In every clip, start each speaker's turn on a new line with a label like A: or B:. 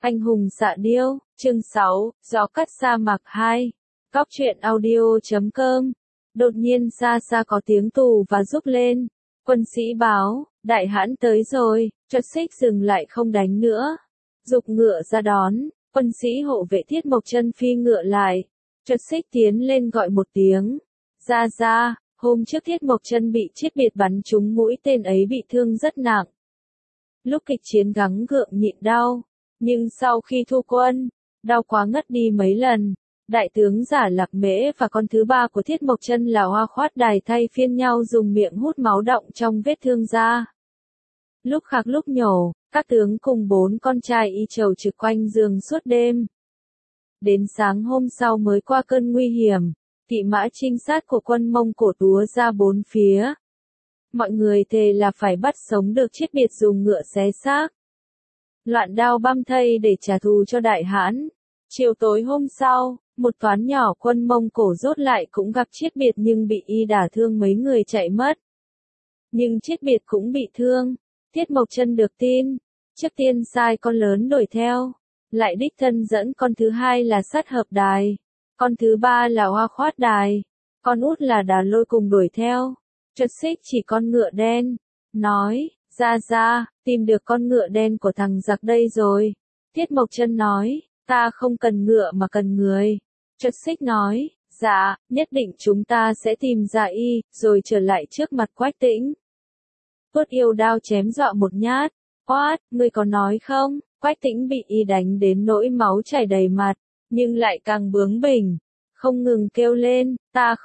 A: Anh hùng xạ điêu, chương 6, gió cắt sa mạc 2. Cóc truyện audio.com. Đột nhiên xa xa có tiếng tù và rúc lên. Quân sĩ báo, đại hãn tới rồi, Trật Xích dừng lại không đánh nữa. Giục ngựa ra đón, quân sĩ hộ vệ Thiết Mộc Chân phi ngựa lại. Trật Xích tiến lên gọi một tiếng. Ra, hôm trước Thiết Mộc Chân bị Chiết Biệt bắn trúng mũi tên ấy bị thương rất nặng. Lúc kịch chiến gắng gượng nhịn đau. Nhưng sau khi thu quân, đau quá ngất đi mấy lần. Đại tướng Giả Lạc Mễ và con thứ ba của Thiết Mộc Chân là Hoa Khoát Đài thay phiên nhau dùng miệng hút máu động trong vết thương ra. Lúc khạc lúc nhổ, các tướng cùng 4 con trai y trầu trực quanh giường suốt đêm. Đến sáng hôm sau mới qua cơn nguy hiểm, kỵ mã trinh sát của quân Mông Cổ túa ra 4 phía. Mọi người thề là phải bắt sống được Chiết Biệt dùng ngựa xé xác. Loạn đao băm thây để trả thù cho đại hãn. Chiều tối hôm sau, một toán nhỏ quân Mông Cổ rốt lại cũng gặp Chiết Biệt nhưng bị y đả thương mấy người chạy mất. Nhưng Chiết Biệt cũng bị thương. Thiết Mộc Chân được tin, trước tiên sai con lớn đuổi theo, lại đích thân dẫn con thứ hai là Sát Hợp Đài, con thứ ba là Hoa Khoát Đài, con út là Đà Lôi cùng đuổi theo. Trật Xích chỉ con ngựa đen, nói, ra, tìm được con ngựa đen của thằng giặc đây rồi. Thiết Mộc Chân nói, ta không cần ngựa mà cần người. Trật Xích nói, dạ, nhất định chúng ta sẽ tìm ra y, rồi trở lại trước mặt Quách Tĩnh. Tuốt yêu đao chém dọa một nhát, quát, ngươi có nói không? Quách Tĩnh bị y đánh đến nỗi máu chảy đầy mặt, nhưng lại càng bướng bỉnh, không ngừng kêu lên, ta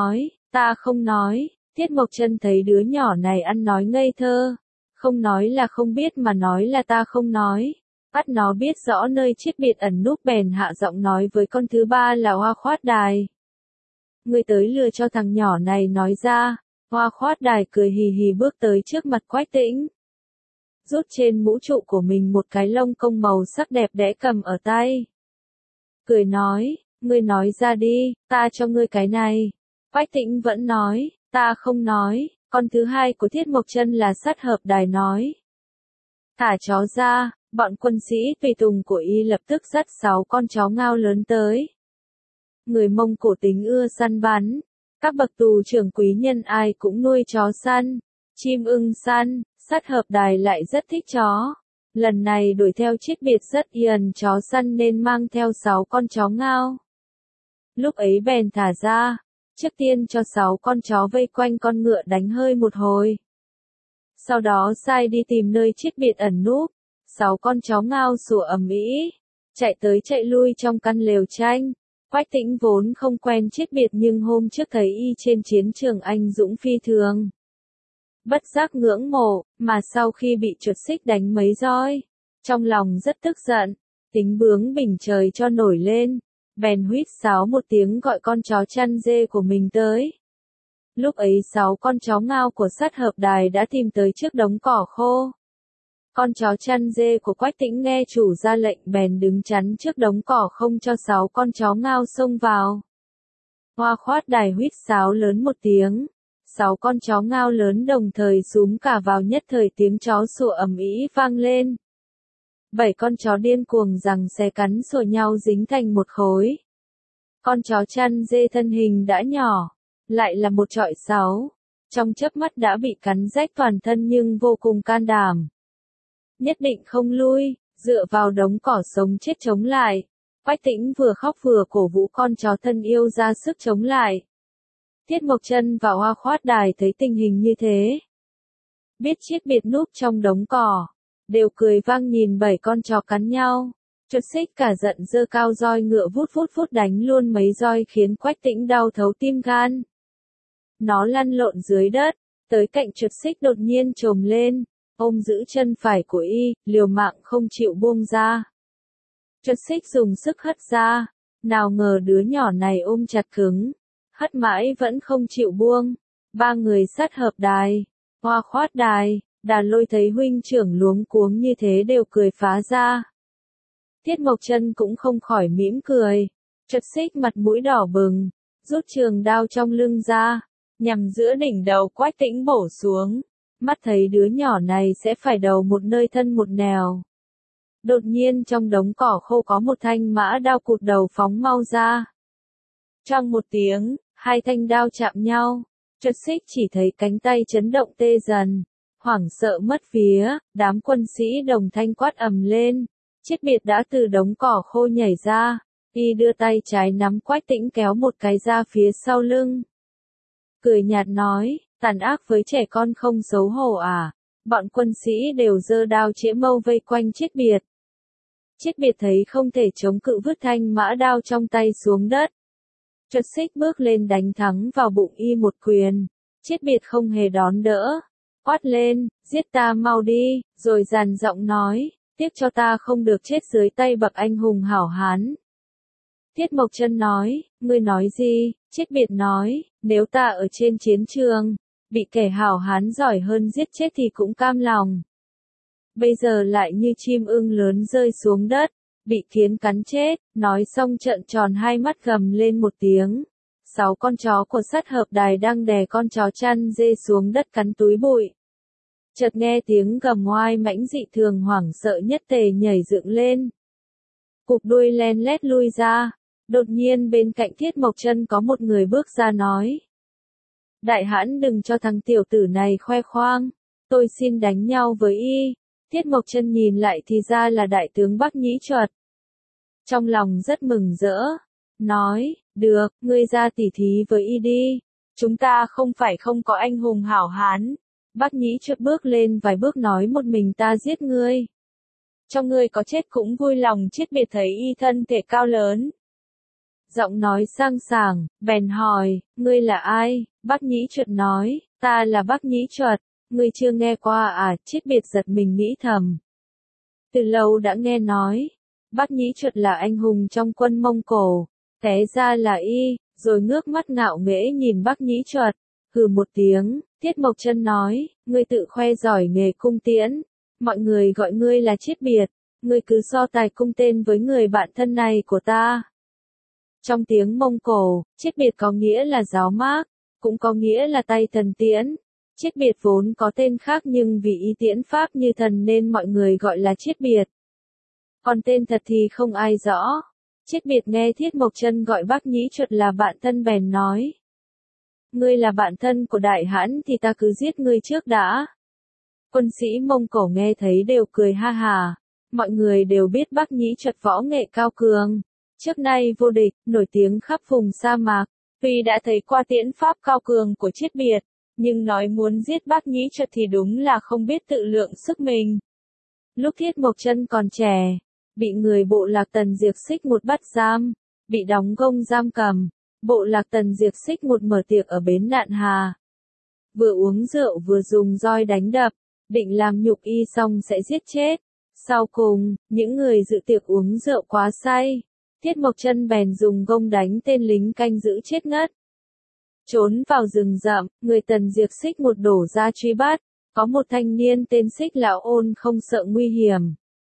A: không nói. Thiết Mộc Chân thấy đứa nhỏ này ăn nói ngây thơ, không nói là không biết mà nói là ta không nói. Bắt nó biết rõ nơi Chiết Biệt ẩn núp bèn hạ giọng nói với con thứ ba là Hoa Khoát Đài. Ngươi tới lừa cho thằng nhỏ này nói ra. Hoa Khoát Đài cười hì hì bước tới trước mặt Quách Tĩnh. Rút trên mũ trụ của mình một cái lông công màu sắc đẹp đẽ cầm ở tay. Cười nói, ngươi nói ra đi, ta cho ngươi cái này. Quách Tĩnh vẫn nói, ta không nói, con thứ hai của Thiết Mộc Chân là Sát Hợp Đài nói. Thả chó ra, bọn quân sĩ tùy tùng của y lập tức dắt 6 con chó ngao lớn tới. Người Mông Cổ tính ưa săn bắn. Các bậc tù trưởng quý nhân ai cũng nuôi chó săn, chim ưng săn, Sát Hợp Đài lại rất thích chó. Lần này đuổi theo Chiết Biệt rất hiền chó săn nên mang theo 6 con chó ngao. Lúc ấy bèn thả ra, trước tiên cho 6 con chó vây quanh con ngựa đánh hơi một hồi. Sau đó sai đi tìm nơi Chiết Biệt ẩn núp, 6 con chó ngao sủa ầm ĩ, chạy tới chạy lui trong căn lều tranh. Quách Tĩnh vốn không quen Chiết Biệt nhưng hôm trước thấy y trên chiến trường anh dũng phi thường. Bất giác ngưỡng mộ, mà sau khi bị Trật Xích đánh mấy roi, trong lòng rất tức giận, tính bướng bỉnh trời cho nổi lên, bèn huýt sáo một tiếng gọi con chó chăn dê của mình tới. Lúc ấy 6 con chó ngao của Sát Hợp Đài đã tìm tới trước đống cỏ khô. Con chó chăn dê của Quách Tĩnh nghe chủ ra lệnh bèn đứng chắn trước đống cỏ không cho 6 con chó ngao xông vào. Hoa Khoát Đài huýt sáo lớn một tiếng. 6 con chó ngao lớn đồng thời xúm cả vào nhất thời tiếng chó sủa ầm ĩ vang lên. 7 con chó điên cuồng giằng xé cắn sủa nhau dính thành một khối. Con chó chăn dê thân hình đã nhỏ, lại là một chọi 6. Trong chớp mắt đã bị cắn rách toàn thân nhưng vô cùng can đảm. Nhất định không lui, dựa vào đống cỏ sống chết chống lại. Quách Tĩnh vừa khóc vừa cổ vũ con chó thân yêu ra sức chống lại. Thiết Mộc Chân và Hoa Khoát Đài thấy tình hình như thế, biết Chiết Biệt núp trong đống cỏ, đều cười vang nhìn 7 con chó cắn nhau. Trật Xích cả giận giơ cao roi ngựa vút đánh luôn mấy roi khiến Quách Tĩnh đau thấu tim gan. Nó lăn lộn dưới đất, tới cạnh Trật Xích đột nhiên chồm lên, ôm giữ chân phải của y, liều mạng không chịu buông ra. Trật Xích dùng sức hất ra, nào ngờ đứa nhỏ này ôm chặt cứng, hất mãi vẫn không chịu buông. 3 người Sát Hợp Đài, Hoa Khoát Đài, Đà Lôi thấy huynh trưởng luống cuống như thế đều cười phá ra. Thiết Mộc Chân cũng không khỏi mỉm cười. Trật Xích mặt mũi đỏ bừng, rút trường đao trong lưng ra, nhằm giữa đỉnh đầu Quách Tĩnh bổ xuống. Mắt thấy đứa nhỏ này sẽ phải đầu một nơi thân một nẻo. Đột nhiên trong đống cỏ khô có một thanh mã đao cụt đầu phóng mau ra. Choang một tiếng, hai thanh đao chạm nhau. Trật Xích chỉ thấy cánh tay chấn động tê dần. Hoảng sợ mất vía, đám quân sĩ đồng thanh quát ầm lên. Chiết Biệt đã từ đống cỏ khô nhảy ra. Y đưa tay trái nắm Quách Tĩnh kéo một cái ra phía sau lưng. Cười nhạt nói, tàn ác với trẻ con không xấu hổ à. Bọn quân sĩ đều giơ đao chĩa mâu vây quanh Chiết Biệt. Chiết Biệt thấy không thể chống cự vứt thanh mã đao trong tay xuống đất. Trật Xích bước lên đánh thắng vào bụng y một quyền. Chiết Biệt không hề đón đỡ. Quát lên, giết ta mau đi, rồi dàn giọng nói, tiếc cho ta không được chết dưới tay bậc anh hùng hảo hán. Tiết Mộc Chân nói, ngươi nói gì? Chiết Biệt nói, nếu ta ở trên chiến trường, bị kẻ hảo hán giỏi hơn giết chết thì cũng cam lòng. Bây giờ lại như chim ưng lớn rơi xuống đất, bị kiến cắn chết, nói xong trợn tròn hai mắt gầm lên một tiếng. 6 con chó của Sát Hợp Đài đang đè con chó chăn dê xuống đất cắn túi bụi. Chợt nghe tiếng gầm ngoai mãnh dị thường hoảng sợ nhất tề nhảy dựng lên. Cụp đuôi len lét lui ra. Đột nhiên bên cạnh Tiết Mộc Chân có một người bước ra nói. Đại hãn đừng cho thằng tiểu tử này khoe khoang. Tôi xin đánh nhau với y. Tiết Mộc Chân nhìn lại thì ra là đại tướng Bắc Nhĩ Chuật. Trong lòng rất mừng rỡ. Nói, được, ngươi ra tỉ thí với y đi. Chúng ta không phải không có anh hùng hảo hán. Bắc Nhĩ Chuật bước lên vài bước nói một mình ta giết ngươi. Cho ngươi có chết cũng vui lòng. Chiết Biệt thấy y thân thể cao lớn. Giọng nói sang sảng, bèn hỏi, ngươi là ai? Bắc Nhĩ Chuật nói, ta là Bắc Nhĩ Chuật, ngươi chưa nghe qua à? Chiết Biệt giật mình nghĩ thầm. Từ lâu đã nghe nói, Bắc Nhĩ Chuật là anh hùng trong quân Mông Cổ, té ra là y, rồi ngước mắt ngạo nghễ nhìn Bắc Nhĩ Chuật, hừ một tiếng, Tiết Mộc Chân nói, ngươi tự khoe giỏi nghề cung tiễn, mọi người gọi ngươi là Chiết Biệt, ngươi cứ so tài cung tên với người bạn thân này của ta. Trong tiếng Mông Cổ, Chiết Biệt có nghĩa là giáo mác, cũng có nghĩa là tay thần tiễn. Chiết Biệt vốn có tên khác nhưng vì y tiễn pháp như thần nên mọi người gọi là Chiết Biệt. Còn tên thật thì không ai rõ. Chiết Biệt nghe Thiết Mộc Chân gọi Bắc Nhĩ Chuật là bạn thân bèn nói. Ngươi là bạn thân của đại hãn thì ta cứ giết ngươi trước đã. Quân sĩ Mông Cổ nghe thấy đều cười ha hà. Mọi người đều biết Bắc Nhĩ Chuật võ nghệ cao cường. Trước nay vô địch, nổi tiếng khắp vùng sa mạc. Tuy đã thấy qua tiễn pháp cao cường của Chiết Biệt, nhưng nói muốn giết Bắc Nhĩ Chuật thì đúng là không biết tự lượng sức mình. Lúc Thiết Mộc Chân còn trẻ, bị người bộ lạc Tần Diệp Xích một bắt giam, bị đóng gông giam cầm. Bộ lạc Tần Diệp Xích một mở tiệc ở bến Nạn Hà. Vừa uống rượu vừa dùng roi đánh đập, định làm nhục y xong sẽ giết chết. Sau cùng, những người dự tiệc uống rượu quá say. Thiết Mộc Chân bèn dùng gông đánh tên lính canh giữ chết ngất. Trốn vào rừng rậm, người Tần Diệp Xích một đổ ra truy bắt. Có một thanh niên tên Xích Lão Ôn không sợ nguy hiểm.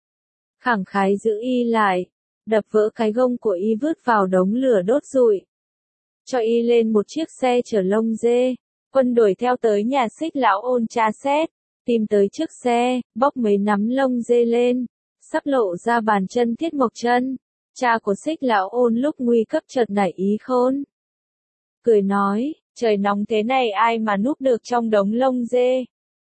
A: Khẳng khái giữ y lại, đập vỡ cái gông của y vứt vào đống lửa đốt rụi. Cho y lên một chiếc xe chở lông dê. Quân đuổi theo tới nhà Xích Lão Ôn tra xét, tìm tới trước xe, bóc mấy nắm lông dê lên, sắp lộ ra bàn chân Thiết Mộc Chân. Cha của Xích Lão Ôn lúc nguy cấp chợt nảy ý khôn. Cười nói, trời nóng thế này ai mà núp được trong đống lông dê.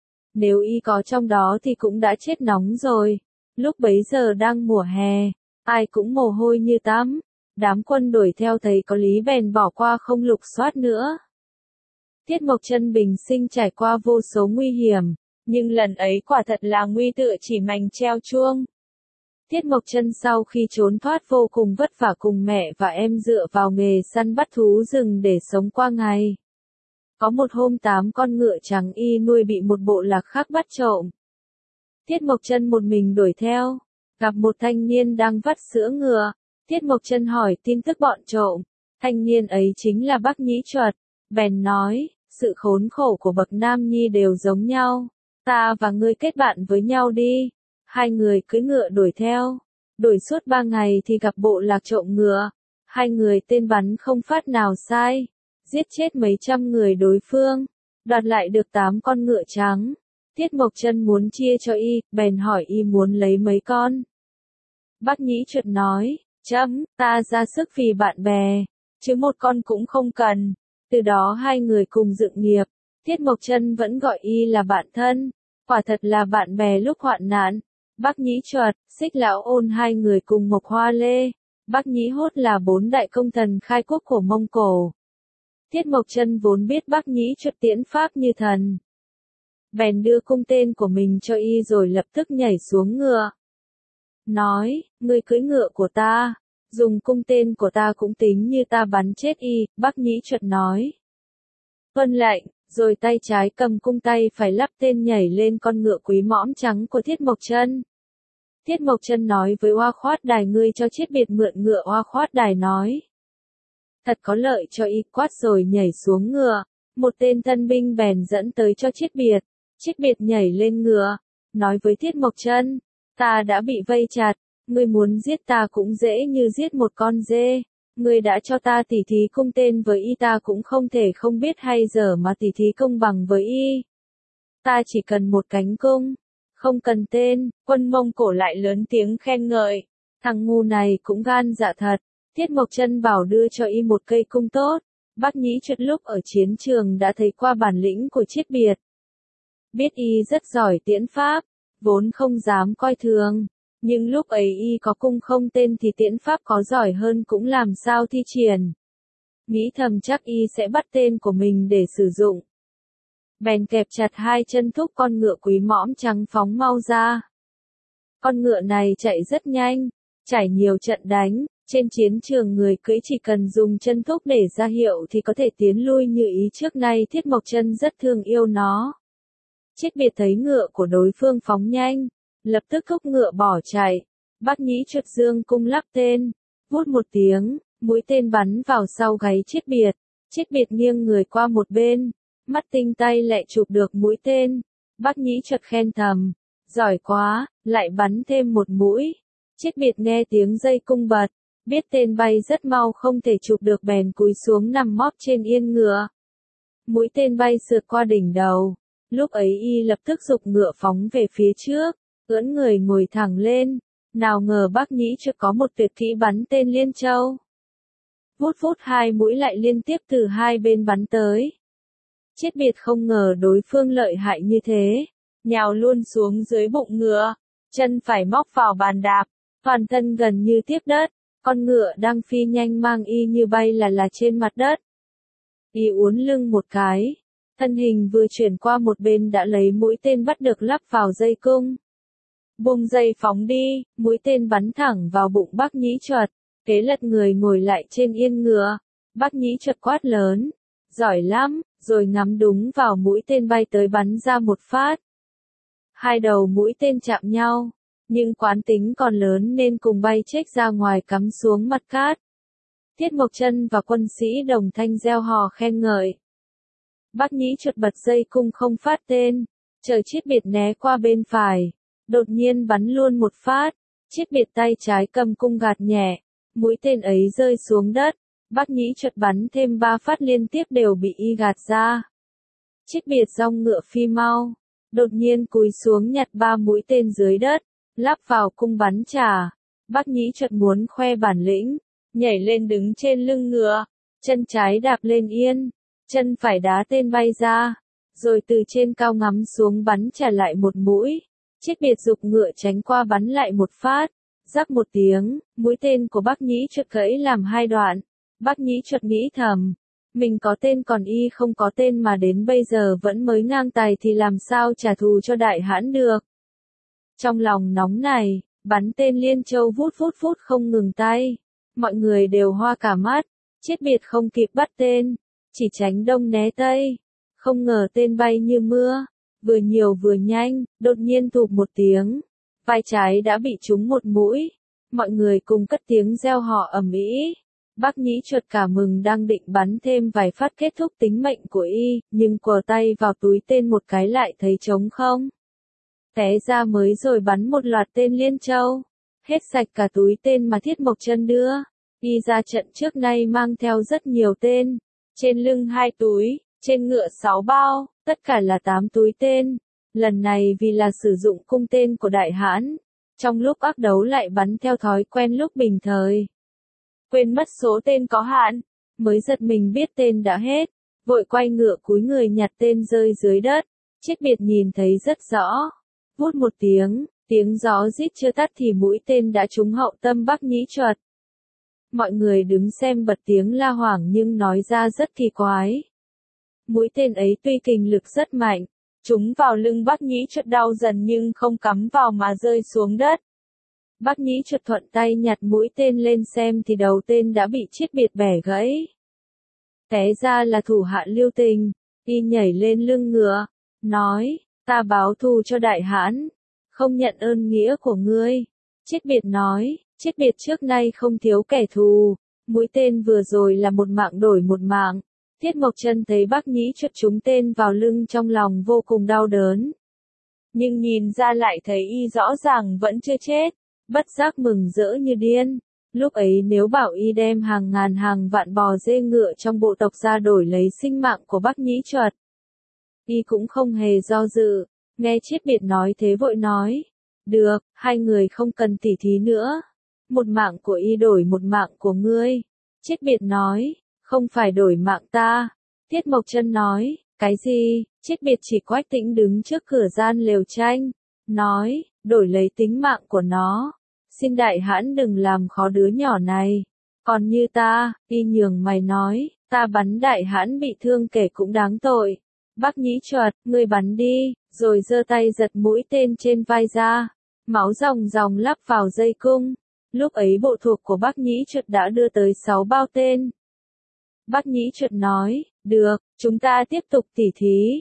A: Nếu y có trong đó thì cũng đã chết nóng rồi. Lúc bấy giờ đang mùa hè, ai cũng mồ hôi như tắm. Đám quân đuổi theo thấy có lý bèn bỏ qua không lục soát nữa. Thiết Mộc Chân bình sinh trải qua vô số nguy hiểm, nhưng lần ấy quả thật là nguy tựa chỉ mành treo chuông. Thiết Mộc Chân sau khi trốn thoát vô cùng vất vả cùng mẹ và em dựa vào nghề săn bắt thú rừng để sống qua ngày. Có một hôm 8 con ngựa trắng y nuôi bị một bộ lạc khác bắt trộm. Thiết Mộc Chân một mình đuổi theo, gặp một thanh niên đang vắt sữa ngựa. Thiết Mộc Chân hỏi tin tức bọn trộm. Thanh niên ấy chính là Bắc Nhĩ Chuật. Bèn nói, sự khốn khổ của bậc nam nhi đều giống nhau. Ta và ngươi kết bạn với nhau đi. Hai người cưỡi ngựa đuổi theo. Đuổi suốt 3 ngày thì gặp bộ lạc trộm ngựa. Hai người tên bắn không phát nào sai. Giết chết mấy trăm người đối phương. Đoạt lại được 8 con ngựa trắng. Thiết Mộc Chân muốn chia cho y, bèn hỏi y muốn lấy mấy con. Bác Nhĩ Chuột nói, chấm, ta ra sức vì bạn bè, chứ một con cũng không cần. Từ đó hai người cùng dựng nghiệp. Tiết Mộc Chân vẫn gọi y là bạn thân, quả thật là bạn bè lúc hoạn nạn. Bác Nhĩ Chuột, Xích Lão Ôn hai người cùng Mộc Hoa Lê. Bác Nhĩ Hốt là 4 đại công thần khai quốc của Mông Cổ. Tiết Mộc Chân vốn biết Bác Nhĩ Chuột tiễn pháp như thần, bèn đưa cung tên của mình cho y rồi lập tức nhảy xuống ngựa. Nói, ngươi cưỡi ngựa của ta, dùng cung tên của ta cũng tính như ta bắn chết y. Bác Nhĩ Chuột nói, vâng lệnh, rồi tay trái cầm cung, tay phải lắp tên nhảy lên con ngựa quý mõm trắng của Thiết Mộc Chân. Thiết Mộc Chân nói với Oa Khoát Đài, ngươi cho Chiết Biệt mượn ngựa. Oa Khoát Đài nói, thật có lợi cho y. Quát rồi nhảy xuống ngựa. Một tên thân binh bèn dẫn tới cho Chiết Biệt. Chiết Biệt nhảy lên ngựa, nói với Thiết Mộc Chân, ta đã bị vây chặt, ngươi muốn giết ta cũng dễ như giết một con dê. Ngươi đã cho ta tỉ thí cung tên với y, ta cũng không thể không biết hay dở mà tỉ thí công bằng với y. Ta chỉ cần một cánh cung, không cần tên. Quân Mông Cổ lại lớn tiếng khen ngợi, thằng ngu này cũng gan dạ thật. Thiết Mộc Chân bảo đưa cho y một cây cung tốt. Bác Nhĩ Chuột lúc ở chiến trường đã thấy qua bản lĩnh của Chiết Biệt, biết y rất giỏi tiễn pháp, vốn không dám coi thường. Nhưng lúc ấy y có cung không tên thì tiễn pháp có giỏi hơn cũng làm sao thi triển. Nghĩ thầm chắc y sẽ bắt tên của mình để sử dụng. Bèn kẹp chặt hai chân thúc con ngựa quý mõm trắng phóng mau ra. Con ngựa này chạy rất nhanh, trải nhiều trận đánh. Trên chiến trường người cưỡi chỉ cần dùng chân thúc để ra hiệu thì có thể tiến lui như ý. Trước nay Thiết Mộc Chân rất thương yêu nó. Chiết Biệt thấy ngựa của đối phương phóng nhanh, lập tức thúc ngựa bỏ chạy. Bác Nhĩ Chuột dương cung lắp tên, vút một tiếng, mũi tên bắn vào sau gáy Chiết Biệt. Chiết Biệt nghiêng người qua một bên, mắt tinh tay lại chụp được mũi tên. Bác Nhĩ Chuột khen thầm, giỏi quá, lại bắn thêm một mũi. Chiết Biệt nghe tiếng dây cung bật, biết tên bay rất mau không thể chụp được bèn cúi xuống nằm móp trên yên ngựa. Mũi tên bay sượt qua đỉnh đầu. Lúc ấy y lập tức giục ngựa phóng về phía trước, ưỡn người ngồi thẳng lên. Nào ngờ Bác Nhĩ Chuột có một tuyệt kỹ bắn tên liên châu. Vút vút hai mũi lại liên tiếp từ hai bên bắn tới. Chiết Biệt không ngờ đối phương lợi hại như thế, nhào luôn xuống dưới bụng ngựa, chân phải móc vào bàn đạp, toàn thân gần như tiếp đất. Con ngựa đang phi nhanh mang y như bay là trên mặt đất. Y uốn lưng một cái, thân hình vừa chuyển qua một bên đã lấy mũi tên bắt được lắp vào dây cung. Buông dây phóng đi, mũi tên bắn thẳng vào bụng Bác Nhĩ Chuột, kế lật người ngồi lại trên yên ngựa. Bác Nhĩ Chuột quát lớn, giỏi lắm, rồi ngắm đúng vào mũi tên bay tới bắn ra một phát. Hai đầu mũi tên chạm nhau, nhưng quán tính còn lớn nên cùng bay chếch ra ngoài cắm xuống mặt cát. Thiết Mộc Chân và quân sĩ đồng thanh reo hò khen ngợi. Bác Nhĩ Chuột bật dây cung không phát tên, chờ Chiết Biệt né qua bên phải, đột nhiên bắn luôn một phát. Chiết Biệt tay trái cầm cung gạt nhẹ, mũi tên ấy rơi xuống đất. Bác Nhĩ Chuột bắn thêm 3 phát liên tiếp đều bị y gạt ra. Chiết Biệt dong ngựa phi mau, đột nhiên cúi xuống nhặt 3 mũi tên dưới đất, lắp vào cung bắn trả. Bác Nhĩ Chuột muốn khoe bản lĩnh, nhảy lên đứng trên lưng ngựa, chân trái đạp lên yên, chân phải đá tên bay ra, rồi từ trên cao ngắm xuống bắn trả lại một mũi. Chiết Biệt giục ngựa tránh qua bắn lại một phát, rắc một tiếng, mũi tên của Bác Nhĩ Chuột gãy làm 2 đoạn. Bác Nhĩ Chuột nghĩ thầm, mình có tên còn y không có tên mà đến bây giờ vẫn mới ngang tài thì làm sao trả thù cho đại hãn được. Trong lòng nóng này, bắn tên liên châu vút vút vút không ngừng tay. Mọi người đều hoa cả mắt. Chiết Biệt không kịp bắt tên, chỉ tránh đông né tây. Không ngờ tên bay như mưa, vừa nhiều vừa nhanh, đột nhiên thụp một tiếng, vai trái đã bị trúng một mũi. Mọi người cùng cất tiếng reo hò ầm ĩ. Bác Nhĩ Chuột cả mừng đang định bắn thêm vài phát kết thúc tính mệnh của y, nhưng quờ tay vào túi tên một cái lại thấy trống không. Té ra mới rồi bắn một loạt tên liên châu, hết sạch cả túi tên mà Thiết Mộc Chân đưa. Y ra trận trước nay mang theo rất nhiều tên, trên lưng 2 túi, trên ngựa 6 bao, tất cả là 8 túi tên. Lần này vì là sử dụng cung tên của đại hãn, Trong lúc ác đấu lại bắn theo thói quen lúc bình thời. Quên mất số tên có hạn, mới giật mình biết tên đã hết, vội quay ngựa cúi người nhặt tên rơi dưới đất. Chết biệt nhìn thấy rất rõ. Vút một tiếng, tiếng gió rít chưa tắt thì mũi tên đã trúng hậu tâm Bắc Nhĩ Chuột. Mọi người đứng xem bật tiếng la hoảng nhưng nói ra rất kỳ quái. Mũi tên ấy tuy kình lực rất mạnh, trúng vào lưng Bắc Nhĩ Chuột đau dần nhưng không cắm vào mà rơi xuống đất. Bắc Nhĩ Chuột thuận tay nhặt mũi tên lên xem thì đầu tên đã bị Chiết Biệt bẻ gãy. Té ra là thủ hạ Lưu Tình, y nhảy lên lưng ngựa, nói, ta báo thù cho đại hãn, không nhận ơn nghĩa của ngươi. Chiết Biệt nói, Chiết Biệt trước nay không thiếu kẻ thù, mũi tên vừa rồi là một mạng đổi một mạng. Tiết Mộc Chân thấy Bắc Nhĩ Chuột trúng tên vào lưng trong lòng vô cùng đau đớn. Nhưng nhìn ra lại thấy y rõ ràng vẫn chưa chết, bất giác mừng rỡ như điên. Lúc ấy nếu bảo y đem hàng ngàn hàng vạn bò dê ngựa trong bộ tộc ra đổi lấy sinh mạng của Bắc Nhĩ Chuột, y cũng không hề do dự. Nghe Chiết Biệt nói thế vội nói, được, hai người không cần tỉ thí nữa. Một mạng của y đổi một mạng của ngươi. Chiết Biệt nói, không phải đổi mạng ta. Tiết Mộc Chân nói, cái gì? Chiết Biệt chỉ Quách Tĩnh đứng trước cửa gian lều tranh, nói, đổi lấy tính mạng của nó. Xin đại hãn đừng làm khó đứa nhỏ này. Còn như ta, y nhường mày nói, ta bắn đại hãn bị thương kể cũng đáng tội. Bắc Nhĩ Chuột, ngươi bắn đi, rồi giơ tay giật mũi tên trên vai ra. Máu ròng ròng lắp vào dây cung. Lúc ấy bộ thuộc của Bắc Nhĩ Chuột đã đưa tới 6 bao tên. Bắc Nhĩ Chuột nói, được, chúng ta tiếp tục tỉ thí.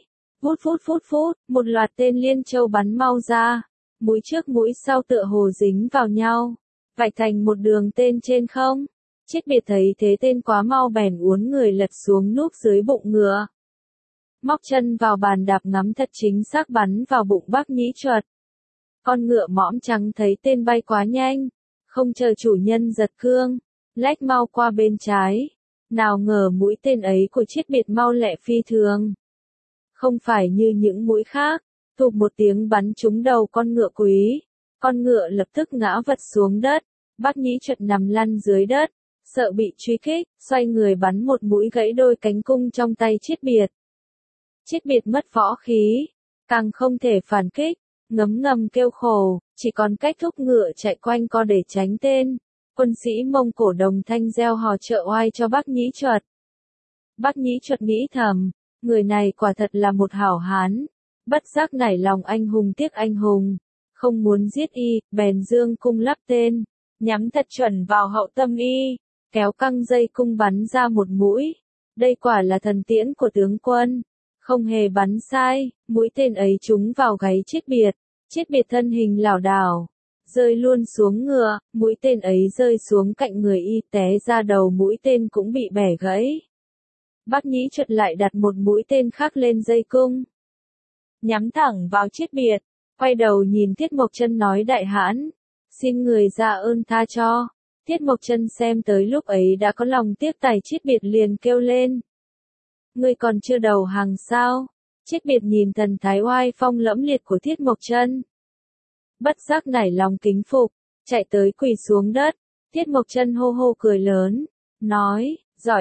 A: Phút, một loạt tên liên châu bắn mau ra. Mũi trước mũi sau tựa hồ dính vào nhau, vạch thành một đường tên trên không. Chiết Biệt thấy thế tên quá mau bèn uốn người lật xuống núp dưới bụng ngựa. Móc chân vào bàn đạp ngắm thật chính xác bắn vào bụng Bắc Nhĩ Chuột. Con ngựa mõm trắng thấy tên bay quá nhanh, không chờ chủ nhân giật cương, lách mau qua bên trái. Nào ngờ mũi tên ấy của Chiết Biệt mau lẹ phi thường. Không phải như những mũi khác, tụp một tiếng bắn trúng đầu con ngựa quý. Con ngựa lập tức ngã vật xuống đất. Bắc Nhĩ Chuột nằm lăn dưới đất, sợ bị truy kích, xoay người bắn một mũi gãy đôi cánh cung trong tay Chiết Biệt. Chiết Biệt mất võ khí, càng không thể phản kích, ngấm ngầm kêu khổ, chỉ còn cách thúc ngựa chạy quanh co để tránh tên. Quân sĩ Mông Cổ đồng thanh reo hò trợ oai cho Bắc Nhĩ Chuột. Bắc Nhĩ Chuột nghĩ thầm, người này quả thật là một hảo hán. Bất giác nảy lòng anh hùng tiếc anh hùng, không muốn giết y, bèn dương cung lắp tên, nhắm thật chuẩn vào hậu tâm y, kéo căng dây cung bắn ra một mũi. Đây quả là thần tiễn của tướng quân, không hề bắn sai, mũi tên ấy trúng vào gáy Chiết Biệt. Chiết Biệt thân hình lảo đảo, rơi luôn xuống ngựa, mũi tên ấy rơi xuống cạnh người y, té ra đầu mũi tên cũng bị bẻ gãy. Bắc Nhĩ Chuột lại đặt một mũi tên khác lên dây cung, nhắm thẳng vào Chiết Biệt, quay đầu nhìn Tiết Mộc Chân nói đại hãn, xin người ra ơn tha cho. Tiết Mộc Chân xem tới lúc ấy đã có lòng tiếc tài Chiết Biệt liền kêu lên, ngươi còn chưa đầu hàng sao? Chiết Biệt nhìn thần thái oai phong lẫm liệt của Tiết Mộc Chân, bất giác nảy lòng kính phục, chạy tới quỳ xuống đất. Tiết Mộc Chân hô hô cười lớn, nói,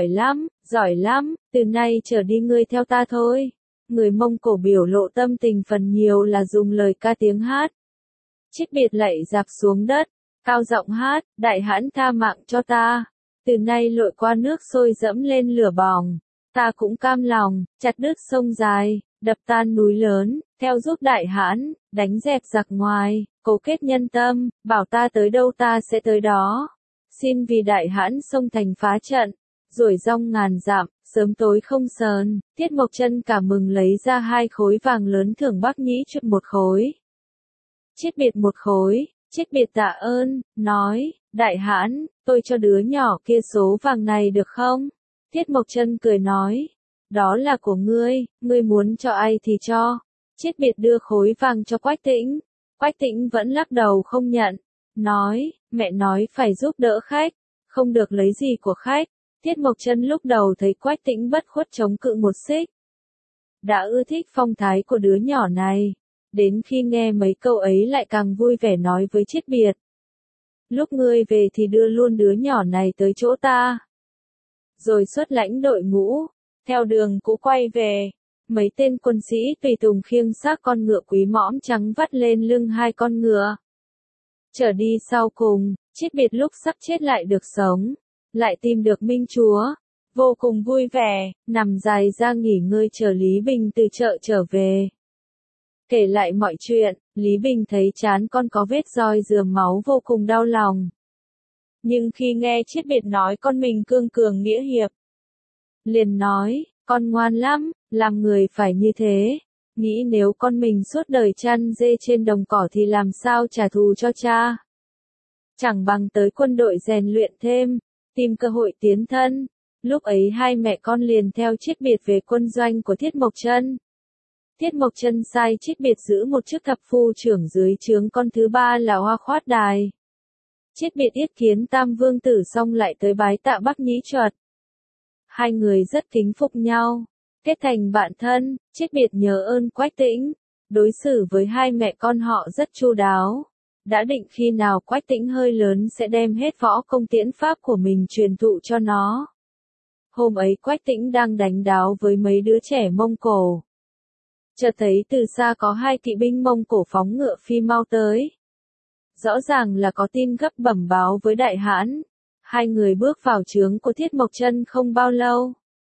A: giỏi lắm, từ nay trở đi ngươi theo ta thôi. Người Mông Cổ biểu lộ tâm tình phần nhiều là dùng lời ca tiếng hát. Chiết Biệt lạy rạp xuống đất, cao giọng hát, đại hãn tha mạng cho ta. Từ nay lội qua nước sôi dẫm lên lửa bỏng, ta cũng cam lòng, chặt đứt sông dài, đập tan núi lớn, theo giúp đại hãn, đánh dẹp giặc ngoài, cố kết nhân tâm, bảo ta tới đâu ta sẽ tới đó. Xin vì đại hãn xông thành phá trận, ruổi rong ngàn dặm, sớm tối không sờn. Tiết Mộc Chân cảm mừng lấy ra 2 khối vàng lớn thưởng Bắc Nhĩ Chuột 1 khối. Chiết Biệt 1 khối. Chiết Biệt tạ ơn, nói, đại hãn, tôi cho đứa nhỏ kia số vàng này được không? Tiết Mộc Chân cười nói, đó là của ngươi, ngươi muốn cho ai thì cho. Chiết Biệt đưa khối vàng cho Quách Tĩnh. Quách Tĩnh vẫn lắc đầu không nhận, nói, mẹ nói phải giúp đỡ khách, không được lấy gì của khách. Tiết Mộc Chân lúc đầu thấy Quách Tĩnh bất khuất chống cự một xích, đã ưa thích phong thái của đứa nhỏ này, đến khi nghe mấy câu ấy lại càng vui vẻ nói với Chiết Biệt. Lúc ngươi về thì đưa luôn đứa nhỏ này tới chỗ ta. Rồi xuất lãnh đội ngũ, theo đường cũ quay về. Mấy tên quân sĩ tùy tùng khiêng xác con ngựa quý mõm trắng vắt lên lưng hai con ngựa. Trở đi sau cùng, Chiết Biệt lúc sắp chết lại được sống, lại tìm được Minh Chúa, vô cùng vui vẻ, nằm dài ra nghỉ ngơi chờ Lý Bình từ chợ trở về. Kể lại mọi chuyện, Lý Bình thấy trán con có vết roi rườm máu vô cùng đau lòng. Nhưng khi nghe Chiết Biệt nói con mình cương cường nghĩa hiệp, liền nói, con ngoan lắm, làm người phải như thế. Nghĩ nếu con mình suốt đời chăn dê trên đồng cỏ thì làm sao trả thù cho cha. Chẳng bằng tới quân đội rèn luyện thêm, tìm cơ hội tiến thân. Lúc ấy hai mẹ con liền theo Chiết Biệt về quân doanh của Thiết Mộc Chân. Thiết Mộc Chân sai Chiết Biệt giữ một chức thập phu trưởng dưới trướng con thứ ba là Hoa Khoát Đài. Chiết Biệt yết kiến Tam Vương Tử xong lại tới bái tạ Bắc Nhĩ Chuật. Hai người rất kính phục nhau, kết thành bạn thân. Chiết Biệt nhớ ơn Quách Tĩnh, đối xử với hai mẹ con họ rất chu đáo. Đã định khi nào Quách Tĩnh hơi lớn sẽ đem hết võ công tiễn pháp của mình truyền thụ cho nó. Hôm ấy Quách Tĩnh đang đánh đáo với mấy đứa trẻ Mông Cổ. Chợt thấy từ xa có hai kỵ binh Mông Cổ phóng ngựa phi mau tới. Rõ ràng là có tin gấp bẩm báo với Đại Hãn. Hai người bước vào trướng của Thiết Mộc Chân không bao lâu.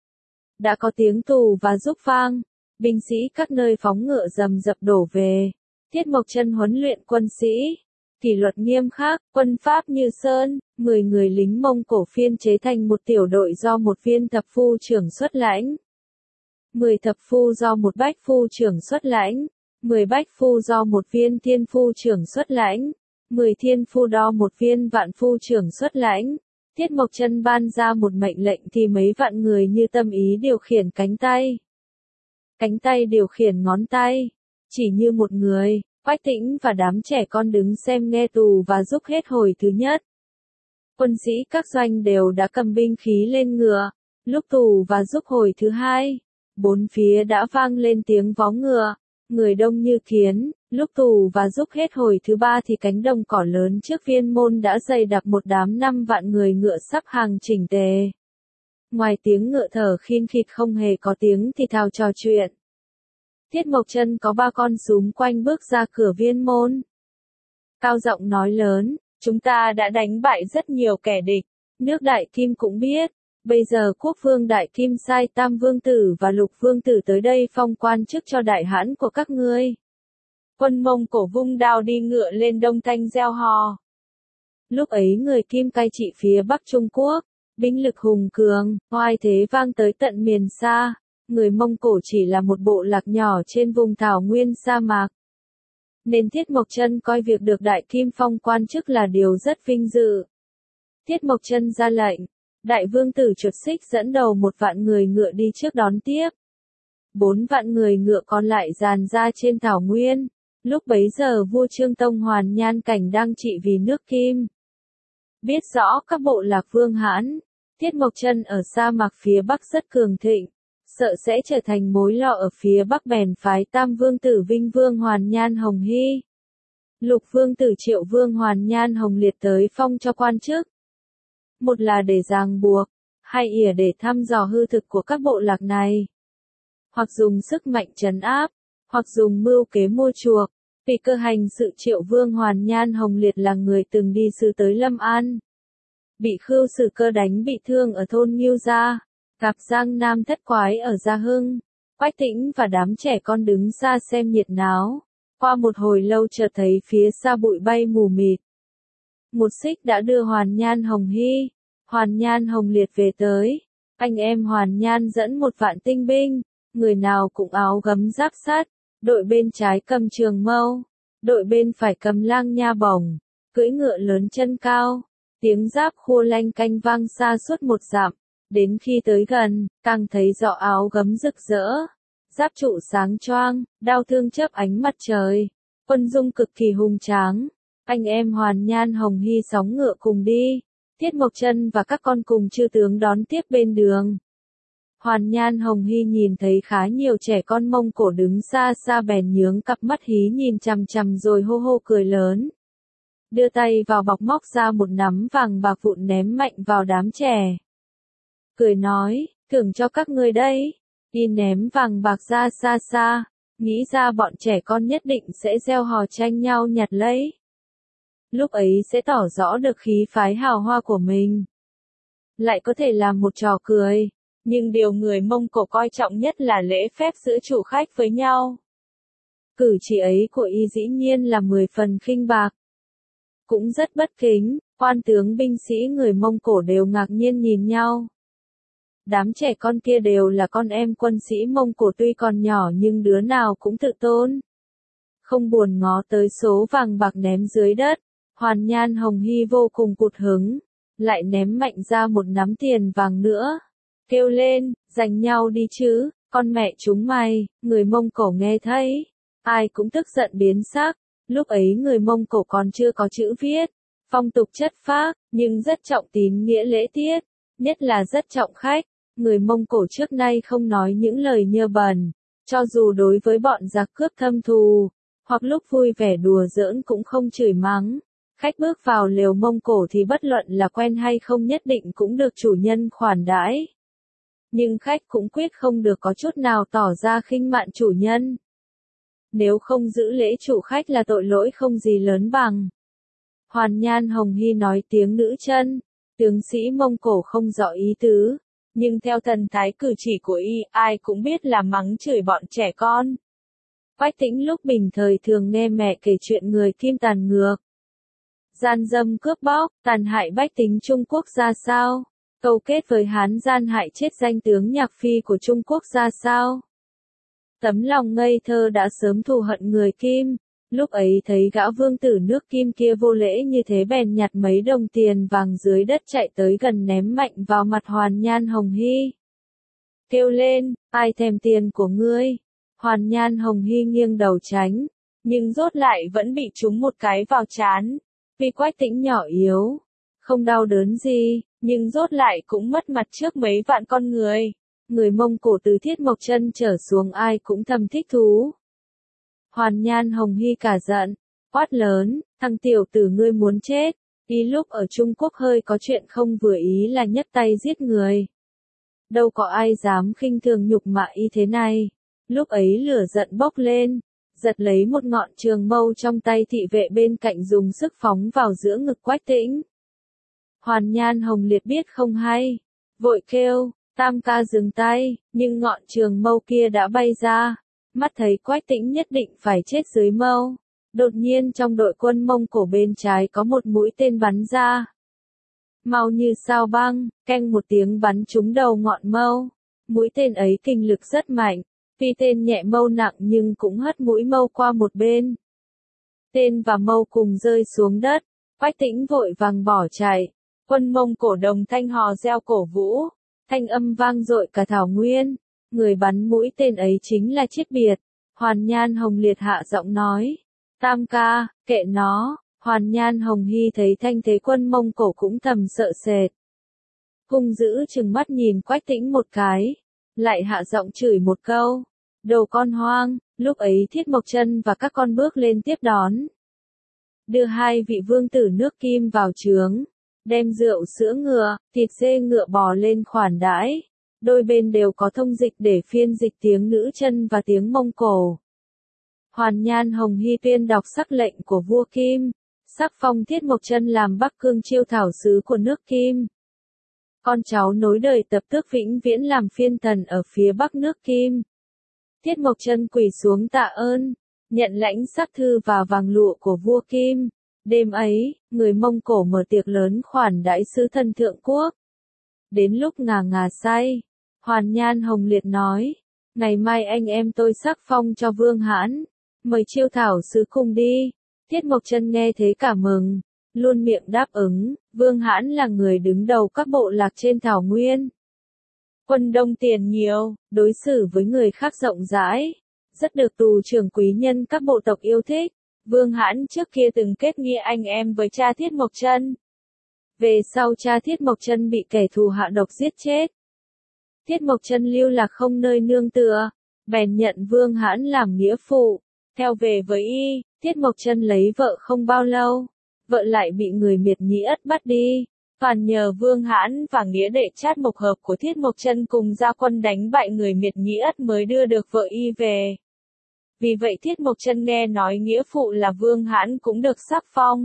A: Đã có tiếng tù và rúc vang, binh sĩ các nơi phóng ngựa rầm rập đổ về. Thiết Mộc Chân huấn luyện quân sĩ, kỷ luật nghiêm khắc, quân pháp như sơn, 10 người lính Mông Cổ phiên chế thành một tiểu đội do một viên thập phu trưởng xuất lãnh. 10 thập phu do một bách phu trưởng xuất lãnh, 10 bách phu do một viên thiên phu trưởng xuất lãnh, 10 thiên phu do một viên vạn phu trưởng xuất lãnh. Thiết Mộc Chân ban ra một mệnh lệnh thì mấy vạn người như tâm ý điều khiển cánh tay điều khiển ngón tay, chỉ như một người. Quách Tĩnh và đám trẻ con đứng xem nghe tù và giúp hết hồi thứ nhất. Quân sĩ các doanh đều đã cầm binh khí lên ngựa. Lúc tù và giúp hồi thứ hai, bốn phía đã vang lên tiếng vó ngựa, người đông như kiến. Lúc tù và giúp hết hồi thứ ba thì cánh đồng cỏ lớn trước viên môn đã dày đặc một đám 5 vạn người ngựa sắp hàng chỉnh tề. Ngoài tiếng ngựa thở khin khịt không hề có tiếng thì thào trò chuyện. Thiết Mộc Chân có 3 con xúm quanh bước ra cửa viên môn. Cao giọng nói lớn, chúng ta đã đánh bại rất nhiều kẻ địch, nước Đại Kim cũng biết. Bây giờ Quốc vương Đại Kim sai Tam Vương Tử và Lục Vương Tử tới đây phong quan chức cho Đại Hãn của các ngươi. Quân Mông Cổ vung đao đi ngựa lên đông thanh reo hò. Lúc ấy người Kim cai trị phía Bắc Trung Quốc, binh lực hùng cường, oai thế vang tới tận miền xa. Người Mông Cổ chỉ là một bộ lạc nhỏ trên vùng thảo nguyên sa mạc. Nên Thiết Mộc Chân coi việc được Đại Kim phong quan chức là điều rất vinh dự. Thiết Mộc Chân ra lệnh, Đại Vương Tử Chuột Xích dẫn đầu 1 vạn người ngựa đi trước đón tiếp. 4 vạn người ngựa còn lại dàn ra trên thảo nguyên. Lúc bấy giờ vua Trương Tông Hoàn Nhan Cảnh đang trị vì nước Kim. Biết rõ các bộ lạc Vương Hãn, Thiết Mộc Chân ở sa mạc phía Bắc rất cường thịnh, sợ sẽ trở thành mối lo ở phía Bắc bèn phái Tam Vương Tử Vinh Vương Hoàn Nhan Hồng Hy, Lục Vương Tử Triệu Vương Hoàn Nhan Hồng Liệt tới phong cho quan chức. Một là để ràng buộc, hai ỉa để thăm dò hư thực của các bộ lạc này. Hoặc dùng sức mạnh trấn áp, hoặc dùng mưu kế mua chuộc. Vì cơ hành sự Triệu Vương Hoàn Nhan Hồng Liệt là người từng đi sứ tới Lâm An. Bị Khưu Sử Cơ đánh bị thương ở thôn Nghiêu Gia, gặp Giang Nam Thất Quái ở Gia Hưng. Quách Tĩnh và đám trẻ con đứng xa xem nhiệt náo. Qua một hồi lâu chợt thấy phía xa bụi bay mù mịt. Một xích đã đưa Hoàn Nhan Hồng Hy, Hoàn Nhan Hồng Liệt về tới. Anh em Hoàn Nhan dẫn 1 vạn tinh binh, người nào cũng áo gấm giáp sắt, đội bên trái cầm trường mâu, đội bên phải cầm lang nha bổng, cưỡi ngựa lớn chân cao. Tiếng giáp khua lanh canh vang xa suốt 1 dặm, đến khi tới gần, càng thấy rõ áo gấm rực rỡ, giáp trụ sáng choang, đao thương chớp ánh mặt trời, quân dung cực kỳ hùng tráng. Anh em Hoàn Nhan Hồng Hy sóng ngựa cùng đi, Thiết Mộc Chân và các con cùng chư tướng đón tiếp bên đường. Hoàn Nhan Hồng Hy nhìn thấy khá nhiều trẻ con Mông Cổ đứng xa xa bèn nhướng cặp mắt hí nhìn chằm chằm rồi hô hô cười lớn. Đưa tay vào bọc móc ra một nắm vàng bạc vụn ném mạnh vào đám trẻ. Cười nói, thưởng cho các ngươi đây. Đi ném vàng bạc ra xa xa, nghĩ ra bọn trẻ con nhất định sẽ gieo hò tranh nhau nhặt lấy. Lúc ấy sẽ tỏ rõ được khí phái hào hoa của mình. Lại có thể làm một trò cười. Nhưng điều người Mông Cổ coi trọng nhất là lễ phép giữa chủ khách với nhau. Cử chỉ ấy của y dĩ nhiên là 10 phần khinh bạc. Cũng rất bất kính, quan tướng binh sĩ người Mông Cổ đều ngạc nhiên nhìn nhau. Đám trẻ con kia đều là con em quân sĩ Mông Cổ tuy còn nhỏ nhưng đứa nào cũng tự tôn. Không buồn ngó tới số vàng bạc ném dưới đất, Hoàn Nhan Hồng Hy vô cùng cụt hứng, lại ném mạnh ra một nắm tiền vàng nữa. Kêu lên, giành nhau đi chứ, con mẹ chúng mày, người Mông Cổ nghe thấy. Ai cũng tức giận biến sắc, lúc ấy người Mông Cổ còn chưa có chữ viết, phong tục chất phác, nhưng rất trọng tín nghĩa lễ tiết, nhất là rất trọng khách. Người Mông Cổ trước nay không nói những lời nhơ bẩn, cho dù đối với bọn giặc cướp thâm thù, hoặc lúc vui vẻ đùa giỡn cũng không chửi mắng. Khách bước vào lều Mông Cổ thì bất luận là quen hay không nhất định cũng được chủ nhân khoản đãi. Nhưng khách cũng quyết không được có chút nào tỏ ra khinh mạn chủ nhân. Nếu không giữ lễ chủ khách là tội lỗi không gì lớn bằng. Hoàn Nhan Hồng Hy nói tiếng nữ chân, tướng sĩ Mông Cổ không rõ ý tứ, nhưng theo thần thái cử chỉ của y, ai cũng biết là mắng chửi bọn trẻ con. Quách Tĩnh lúc bình thời thường nghe mẹ kể chuyện người Kim tàn ngược, gian dâm cướp bóc, tàn hại bách tính Trung Quốc ra sao, câu kết với Hán gian hại chết danh tướng Nhạc Phi của Trung Quốc ra sao. Tấm lòng ngây thơ đã sớm thù hận người Kim, lúc ấy thấy gã vương tử nước Kim kia vô lễ như thế bèn nhặt mấy đồng tiền vàng dưới đất chạy tới gần ném mạnh vào mặt Hoàn Nhan Hồng Hy. Kêu lên, ai thèm tiền của ngươi? Hoàn Nhan Hồng Hy nghiêng đầu tránh, nhưng rốt lại vẫn bị trúng một cái vào trán. Vì Quách Tĩnh nhỏ yếu, không đau đớn gì, nhưng rốt lại cũng mất mặt trước mấy vạn con người. Người Mông Cổ từ Thiết Mộc Chân trở xuống ai cũng thầm thích thú. Hoàn Nhan Hồng Hy cả giận, quát lớn, thằng tiểu tử ngươi muốn chết. Y lúc ở Trung Quốc hơi có chuyện không vừa ý là nhấc tay giết người. Đâu có ai dám khinh thường nhục mạ y thế này. Lúc ấy lửa giận bốc lên, giật lấy một ngọn trường mâu trong tay thị vệ bên cạnh dùng sức phóng vào giữa ngực Quách Tĩnh. Hoàn Nhan Hồng Liệt biết không hay, vội kêu, Tam ca dừng tay, nhưng ngọn trường mâu kia đã bay ra, mắt thấy Quách Tĩnh nhất định phải chết dưới mâu. Đột nhiên trong đội quân Mông Cổ bên trái có một mũi tên bắn ra. Mau như sao băng, keng một tiếng bắn trúng đầu ngọn mâu. Mũi tên ấy kinh lực rất mạnh, phi tên nhẹ mâu nặng nhưng cũng hất mũi mâu qua một bên. Tên và mâu cùng rơi xuống đất, Quách Tĩnh vội vàng bỏ chạy. Quân Mông Cổ đồng thanh hò reo cổ vũ, thanh âm vang dội cả thảo nguyên. Người bắn mũi tên ấy chính là Chiết Biệt. Hoàn Nhan Hồng Liệt hạ giọng nói, Tam ca, kệ nó. Hoàn Nhan Hồng Hy thấy thanh thế quân Mông Cổ cũng thầm sợ sệt. Hung dữ trừng mắt nhìn Quách Tĩnh một cái, lại hạ giọng chửi một câu, đồ con hoang. Lúc ấy Thiết Mộc Chân và các con bước lên tiếp đón. Đưa hai vị vương tử nước Kim vào trướng, đem rượu sữa ngựa, thịt dê ngựa bò lên khoản đãi. Đôi bên đều có thông dịch để phiên dịch tiếng nữ chân và tiếng Mông Cổ. Hoàn Nhan Hồng Hy tuyên đọc sắc lệnh của vua Kim, sắc phong Thiết Mộc Chân làm Bắc Cương chiêu thảo sứ của nước Kim. Con cháu nối đời tập tước vĩnh viễn làm phiên thần ở phía Bắc nước Kim. Thiết Mộc Chân quỳ xuống tạ ơn, nhận lãnh sắc thư và vàng lụa của vua Kim. Đêm ấy, người Mông Cổ mở tiệc lớn khoản đãi sứ thần thượng quốc. Đến lúc ngà ngà say, Hoàn Nhan Hồng Liệt nói, ngày mai anh em tôi sắc phong cho Vương Hãn, mời chiêu thảo sứ cùng đi. Thiết Mộc Chân nghe thế cả mừng, luôn miệng đáp ứng. Vương Hãn là người đứng đầu các bộ lạc trên thảo nguyên. Quân đông tiền nhiều, đối xử với người khác rộng rãi, rất được tù trưởng quý nhân các bộ tộc yêu thích. Vương Hãn trước kia từng kết nghĩa anh em với cha Thiết Mộc Chân. Về sau cha Thiết Mộc Chân bị kẻ thù hạ độc giết chết. Tiết Mộc Chân lưu lạc không nơi nương tựa, bèn nhận Vương Hãn làm nghĩa phụ, theo về với y. Tiết Mộc Chân lấy vợ không bao lâu, vợ lại bị người Miệt Nhĩ Ất bắt đi. Toàn nhờ Vương Hãn và nghĩa đệ Trát Mộc Hợp của Tiết Mộc Chân cùng ra quân đánh bại người Miệt Nhĩ Ất mới đưa được vợ y về. Vì vậy Tiết Mộc Chân nghe nói nghĩa phụ là Vương Hãn cũng được sắc phong.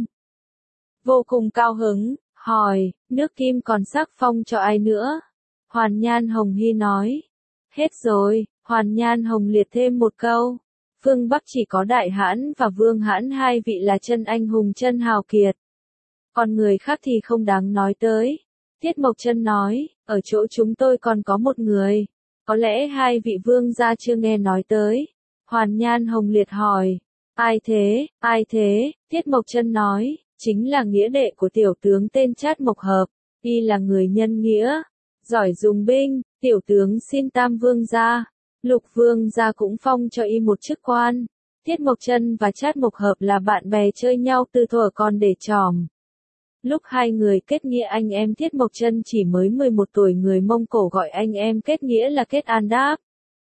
A: Vô cùng cao hứng, hỏi, nước Kim còn sắc phong cho ai nữa? Hoàn Nhan Hồng Hy nói, hết rồi. Hoàn Nhan Hồng liệt thêm một câu, phương Bắc chỉ có Đại Hãn và Vương Hãn hai vị là chân anh hùng chân hào kiệt. Còn người khác thì không đáng nói tới. Tiết Mộc Chân nói, ở chỗ chúng tôi còn có một người, có lẽ hai vị vương gia chưa nghe nói tới. Hoàn Nhan Hồng liệt hỏi, ai thế, ai thế? Tiết Mộc Chân nói, chính là nghĩa đệ của tiểu tướng tên Trát Mộc Hợp, y là người nhân nghĩa, giỏi dùng binh, tiểu tướng xin Tam Vương gia, Lục Vương gia cũng phong cho y một chức quan. Tiết Mộc Chân và Trát Mộc Hợp là bạn bè chơi nhau từ thuở còn để tròm. Lúc hai người kết nghĩa anh em, Tiết Mộc Chân chỉ mới 11 tuổi, người Mông Cổ gọi anh em kết nghĩa là kết an đáp.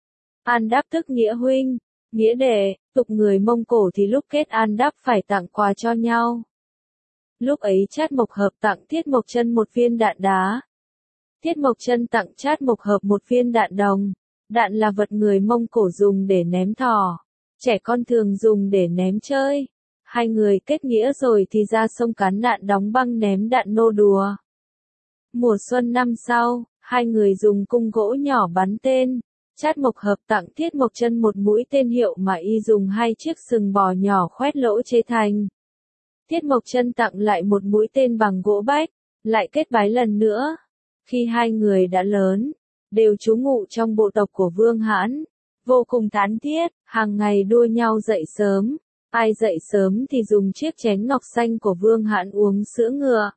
A: An đáp tức nghĩa huynh, nghĩa đệ, tục người Mông Cổ thì lúc kết an đáp phải tặng quà cho nhau. Lúc ấy Trát Mộc Hợp tặng Tiết Mộc Chân một viên đạn đá. Tiết Mộc Chân tặng Trát Mộc Hợp một viên đạn đồng. Đạn là vật người Mông Cổ dùng để ném thỏ, trẻ con thường dùng để ném chơi. Hai người kết nghĩa rồi thì ra sông cán đạn đóng băng ném đạn nô đùa. Mùa xuân năm sau, hai người dùng cung gỗ nhỏ bắn tên. Trát Mộc Hợp tặng Tiết Mộc Chân một mũi tên hiệu mà y dùng hai chiếc sừng bò nhỏ khoét lỗ chế thành. Tiết Mộc Chân tặng lại một mũi tên bằng gỗ bách, lại kết bái lần nữa. Khi hai người đã lớn, đều trú ngụ trong bộ tộc của Vương Hãn, vô cùng thán thiết, hàng ngày đua nhau dậy sớm, ai dậy sớm thì dùng chiếc chén ngọc xanh của Vương Hãn uống sữa ngựa.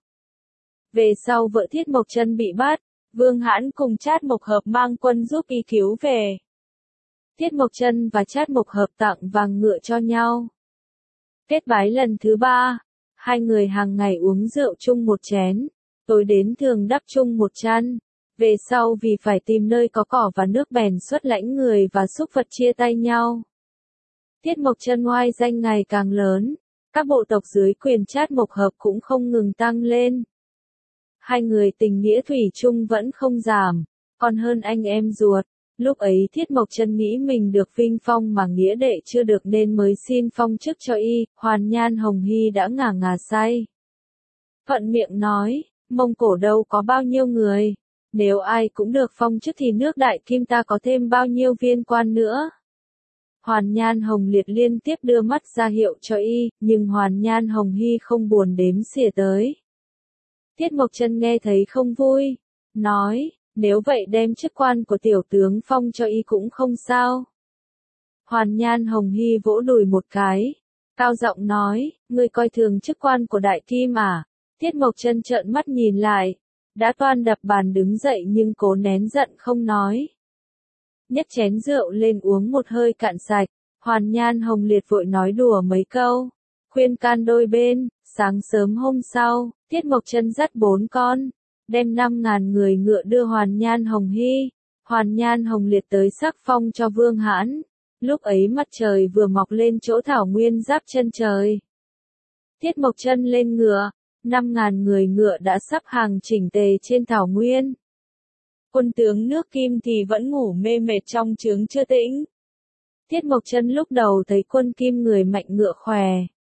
A: Về sau vợ Tiết Mộc Chân bị bắt, Vương Hãn cùng Trát Mộc Hợp mang quân giúp y cứu về. Tiết Mộc Chân và Trát Mộc Hợp tặng vàng ngựa cho nhau. Kết bái lần thứ ba, hai người hàng ngày uống rượu chung một chén, tối đến thường đắp chung một chăn. Về sau vì phải tìm nơi có cỏ và nước bèn xuất lãnh người và súc vật chia tay nhau. Tiết Mộc Chân oai danh ngày càng lớn, các bộ tộc dưới quyền Trát Mộc Hợp cũng không ngừng tăng lên. Hai người tình nghĩa thủy chung vẫn không giảm, còn hơn anh em ruột. Lúc ấy Tiết Mộc Chân nghĩ mình được vinh phong mà nghĩa đệ chưa được nên mới xin phong chức cho y. Hoàn Nhan Hồng Hy đã ngả ngà say. Thuận miệng nói, Mông Cổ đâu có bao nhiêu người. Nếu ai cũng được phong chức thì nước Đại Kim ta có thêm bao nhiêu viên quan nữa. Hoàn Nhan Hồng Liệt liên tiếp đưa mắt ra hiệu cho y, nhưng Hoàn Nhan Hồng Hy không buồn đếm xỉa tới. Tiết Mộc Chân nghe thấy không vui, nói, nếu vậy đem chức quan của tiểu tướng phong cho y cũng không sao. Hoàn Nhan Hồng Hy vỗ đùi một cái, cao giọng nói, ngươi coi thường chức quan của Đại Kim à? Tiết Mộc Chân trợn mắt nhìn lại, đã toan đập bàn đứng dậy nhưng cố nén giận không nói. Nhấc chén rượu lên uống một hơi cạn sạch, Hoàn Nhan Hồng Liệt vội nói đùa mấy câu, khuyên can đôi bên. Sáng sớm hôm sau, Tiết Mộc Chân dắt 4 con, đem 5.000 người ngựa đưa Hoàn Nhan Hồng Hy. Hoàn Nhan Hồng Liệt tới sắc phong cho Vương Hãn. Lúc ấy mặt trời vừa mọc lên chỗ thảo nguyên giáp chân trời. Tiết Mộc Chân lên ngựa, 5.000 người ngựa đã sắp hàng chỉnh tề trên thảo nguyên. Quân tướng nước Kim thì vẫn ngủ mê mệt trong trướng chưa tĩnh. Tiết Mộc Chân lúc đầu thấy quân Kim người mạnh ngựa khỏe,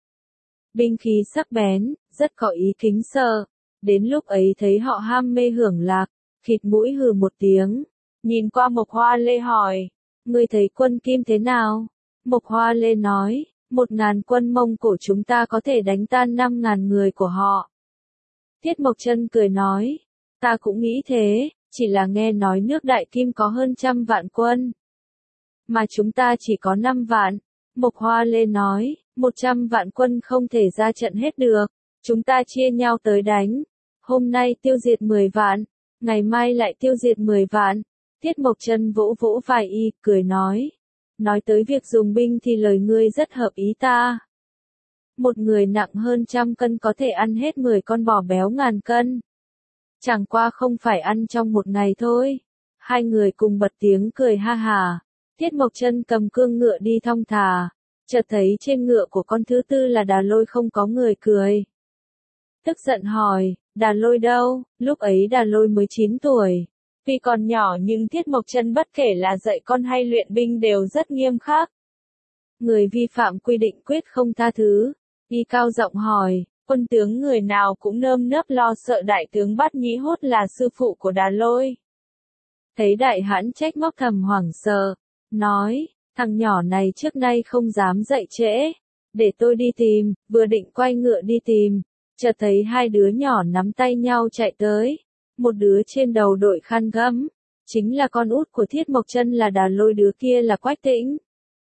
A: binh khí sắc bén, rất có ý kính sợ. Đến lúc ấy thấy họ ham mê hưởng lạc, khịt mũi hừ một tiếng, nhìn qua Mộc Hoa Lê hỏi, ngươi thấy quân Kim thế nào? Mộc Hoa Lê nói, 1.000 quân Mông Cổ chúng ta có thể đánh tan 5.000 người của họ. Tiết Mộc Chân cười nói, ta cũng nghĩ thế, chỉ là nghe nói nước Đại Kim có hơn 100 vạn quân, mà chúng ta chỉ có 5 vạn. Mộc Hoa Lê nói, 100 vạn quân không thể ra trận hết được, chúng ta chia nhau tới đánh. Hôm nay tiêu diệt 10 vạn, ngày mai lại tiêu diệt 10 vạn. Tiết Mộc Chân vỗ vỗ vai y, cười nói tới việc dùng binh thì lời ngươi rất hợp ý ta. Một người nặng hơn 100 cân có thể ăn hết 10 con bò béo ngàn cân. Chẳng qua không phải ăn trong một ngày thôi. Hai người cùng bật tiếng cười ha hà. Tiết Mộc Chân cầm cương ngựa đi thong thả, chợt thấy trên ngựa của con thứ tư là Đà Lôi không có người cười. Tức giận hỏi, Đà Lôi đâu? Lúc ấy Đà Lôi mới 9 tuổi. Tuy còn nhỏ nhưng Tiết Mộc Chân bất kể là dạy con hay luyện binh đều rất nghiêm khắc. Người vi phạm quy định quyết không tha thứ. Y cao giọng hỏi, quân tướng người nào cũng nơm nớp lo sợ đại tướng Bát Nhĩ Hốt là sư phụ của Đà Lôi. Thấy đại hãn trách móc thầm hoảng sợ, nói, thằng nhỏ này trước nay không dám dậy trễ, để tôi đi tìm, vừa định quay ngựa đi tìm, chợt thấy hai đứa nhỏ nắm tay nhau chạy tới, một đứa trên đầu đội khăn gấm, chính là con út của Thiết Mộc Chân là Đà Lôi, đứa kia là Quách Tĩnh.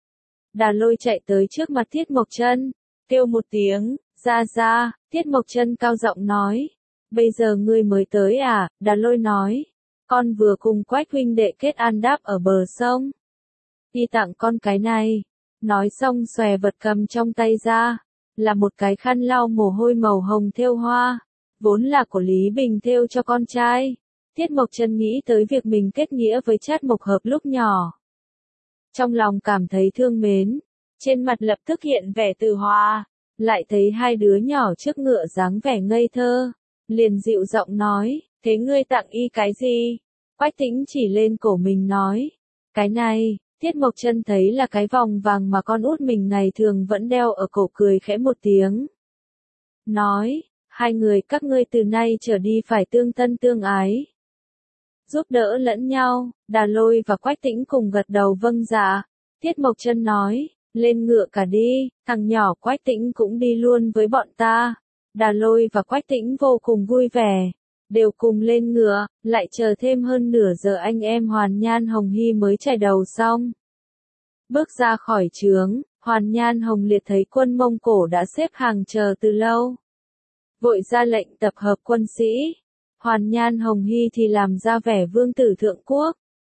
A: Đà Lôi chạy tới trước mặt Thiết Mộc Chân, kêu một tiếng, ra ra, Thiết Mộc Chân cao giọng nói, bây giờ ngươi mới tới à? Đà Lôi nói, con vừa cùng Quách huynh đệ kết an đáp ở bờ sông. Y tặng con cái này. Nói xong xòe vật cầm trong tay ra, là một cái khăn lau mồ hôi màu hồng thêu hoa, vốn là của Lý Bình thêu cho con trai. Thiết Mộc Chân nghĩ tới việc mình kết nghĩa với Trát Mộc Hợp lúc nhỏ. Trong lòng cảm thấy thương mến, trên mặt lập tức hiện vẻ từ hòa, lại thấy hai đứa nhỏ trước ngựa dáng vẻ ngây thơ, liền dịu giọng nói, thế ngươi tặng y cái gì? Quách Tĩnh chỉ lên cổ mình nói, cái này. Thiết Mộc Chân thấy là cái vòng vàng mà con út mình ngày thường vẫn đeo ở cổ, cười khẽ một tiếng. Nói, hai người các ngươi từ nay trở đi phải tương thân tương ái, giúp đỡ lẫn nhau. Đà Lôi và Quách Tĩnh cùng gật đầu vâng dạ. Thiết Mộc Chân nói, lên ngựa cả đi, thằng nhỏ Quách Tĩnh cũng đi luôn với bọn ta. Đà Lôi và Quách Tĩnh vô cùng vui vẻ, đều cùng lên ngựa, lại chờ thêm hơn nửa giờ anh em Hoàn Nhan Hồng Hy mới chải đầu xong. Bước ra khỏi trướng, Hoàn Nhan Hồng Liệt thấy quân Mông Cổ đã xếp hàng chờ từ lâu. Vội ra lệnh tập hợp quân sĩ. Hoàn Nhan Hồng Hy thì làm ra vẻ vương tử thượng quốc.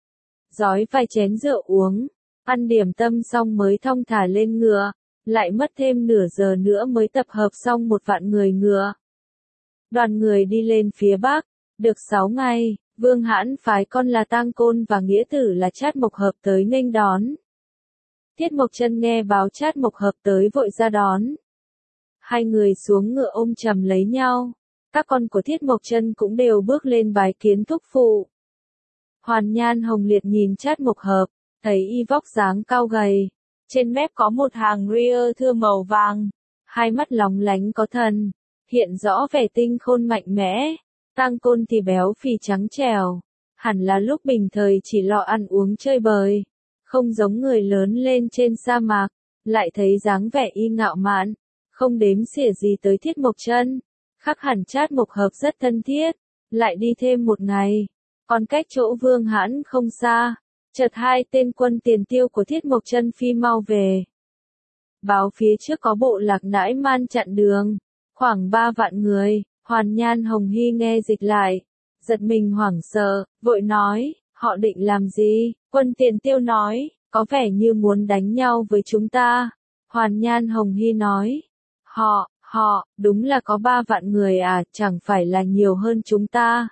A: Rói vài chén rượu uống, ăn điểm tâm xong mới thong thả lên ngựa, lại mất thêm nửa giờ nữa mới tập hợp xong 1 vạn người ngựa. Đoàn người đi lên phía Bắc, được 6 ngày, Vương Hãn phái con là Tang Côn và nghĩa tử là Trát Mộc Hợp tới nghênh đón. Thiết Mộc Chân nghe báo Trát Mộc Hợp tới vội ra đón. Hai người xuống ngựa ôm chầm lấy nhau, các con của Thiết Mộc Chân cũng đều bước lên bái kiến thúc phụ. Hoàn Nhan Hồng Liệt nhìn Trát Mộc Hợp, thấy y vóc dáng cao gầy, trên mép có một hàng ria thưa màu vàng, hai mắt lóng lánh có thần, hiện rõ vẻ tinh khôn mạnh mẽ. Tang Côn thì béo phì trắng trẻo, hẳn là lúc bình thời chỉ lo ăn uống chơi bời, không giống người lớn lên trên sa mạc, lại thấy dáng vẻ y ngạo mạn, không đếm xỉa gì tới Thiết Mộc Chân, khác hẳn Trát Mộc Hợp rất thân thiết. Lại đi thêm 1 ngày, còn cách chỗ Vương Hãn không xa, chợt hai tên quân tiền tiêu của Thiết Mộc Chân phi mau về. Báo phía trước có bộ lạc Nãi Man chặn đường, khoảng 3 vạn người. Hoàn Nhan Hồng Hy nghe dịch lại, giật mình hoảng sợ, vội nói, họ định làm gì? Quân tiền tiêu nói, có vẻ như muốn đánh nhau với chúng ta. Hoàn Nhan Hồng Hy nói, họ, đúng là có 3 vạn người à, chẳng phải là nhiều hơn chúng ta.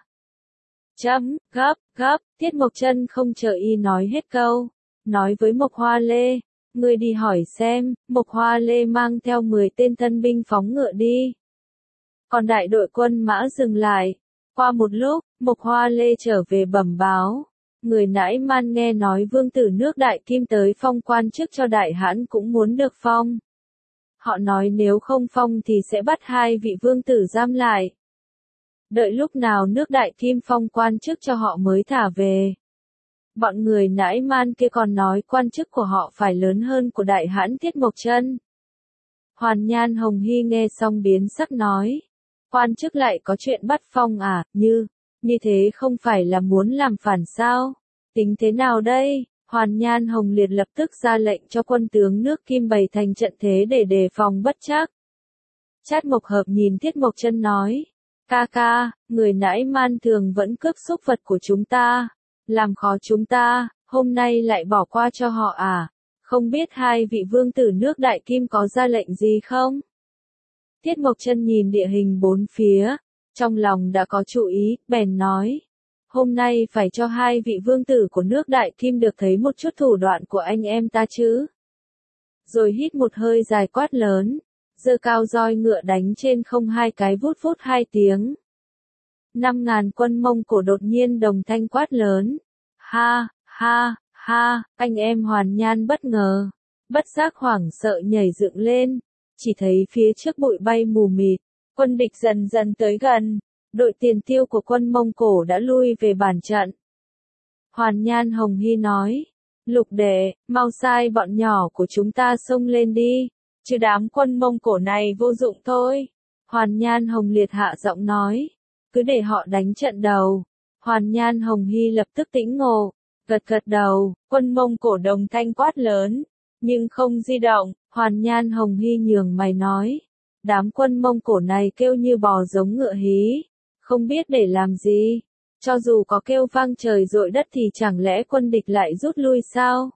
A: Gấp, Thiết Mộc Chân không chờ y nói hết câu, nói với Mộc Hoa Lê, ngươi đi hỏi xem. Mộc Hoa Lê mang theo 10 tên thân binh phóng ngựa đi. Còn đại đội quân mã dừng lại. Qua một lúc, Mộc Hoa Lê trở về bẩm báo. Người Nãi Man nghe nói vương tử nước Đại Kim tới phong quan chức cho Đại Hãn cũng muốn được phong. Họ nói nếu không phong thì sẽ bắt hai vị vương tử giam lại. Đợi lúc nào nước Đại Kim phong quan chức cho họ mới thả về. Bọn người Nãi Man kia còn nói quan chức của họ phải lớn hơn của Đại Hãn Thiết Mộc Chân. Hoàn Nhan Hồng Hy nghe xong biến sắc nói. Quan chức lại có chuyện bắt phong à, như thế không phải là muốn làm phản sao? Tính thế nào đây? Hoàn Nhan Hồng Liệt lập tức ra lệnh cho quân tướng nước Kim bày thành trận thế để đề phòng bất trắc. Trát Mộc Hợp nhìn Thiết Mộc Chân nói, ca, người Nãi Man thường vẫn cướp súc vật của chúng ta, làm khó chúng ta, hôm nay lại bỏ qua cho họ à? Không biết hai vị vương tử nước Đại Kim có ra lệnh gì không? Thiết Mộc Chân nhìn địa hình bốn phía, trong lòng đã có chủ ý, bèn nói, Hôm nay phải cho hai vị vương tử của nước Đại Kim được thấy một chút thủ đoạn của anh em ta chứ. Rồi hít một hơi dài quát lớn, giơ cao roi ngựa đánh trên không hai cái vút vút hai tiếng. 5.000 quân Mông Cổ đột nhiên đồng thanh quát lớn. Ha, ha, ha, anh em Hoàn Nhan bất ngờ, bất giác hoảng sợ nhảy dựng lên, chỉ thấy phía trước bụi bay mù mịt, quân địch dần dần tới gần, đội tiền tiêu của quân Mông Cổ đã lui về bản trận. Hoàn Nhan Hồng Hy nói, Lục đệ, mau sai bọn nhỏ của chúng ta xông lên đi, chứ đám quân Mông Cổ này vô dụng thôi. Hoàn Nhan Hồng Liệt hạ giọng nói, cứ để họ đánh trận đầu. Hoàn Nhan Hồng Hy lập tức tĩnh ngộ, gật gật đầu, quân Mông Cổ đồng thanh quát lớn, nhưng không di động. Hoàn Nhan Hồng Hy nhướng mày nói, đám quân Mông Cổ này kêu như bò giống ngựa hí, không biết để làm gì. Cho dù có kêu vang trời dội đất thì chẳng lẽ quân địch lại rút lui sao?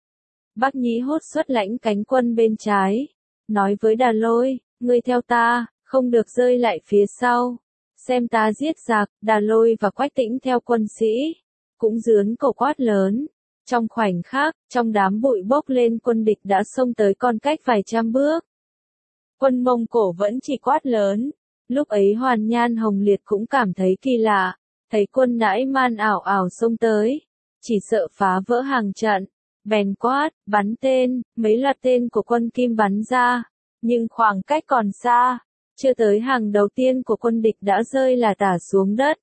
A: Bác Nhĩ Hốt xuất lãnh cánh quân bên trái, nói với Đà Lôi, ngươi theo ta, không được rơi lại phía sau. Xem ta giết giặc. Đà Lôi và Quách Tĩnh theo quân sĩ, cũng giương cổ quát lớn. Trong khoảnh khắc, trong đám bụi bốc lên quân địch đã xông tới còn cách vài trăm bước. Quân Mông Cổ vẫn chỉ quát lớn. Lúc ấy Hoàn Nhan Hồng Liệt cũng cảm thấy kỳ lạ, thấy quân Nãi Man ảo ảo xông tới, chỉ sợ phá vỡ hàng trận, bèn quát, bắn tên. Mấy loạt tên của quân Kim bắn ra, nhưng khoảng cách còn xa, chưa tới hàng đầu tiên của quân địch đã rơi là tả xuống đất.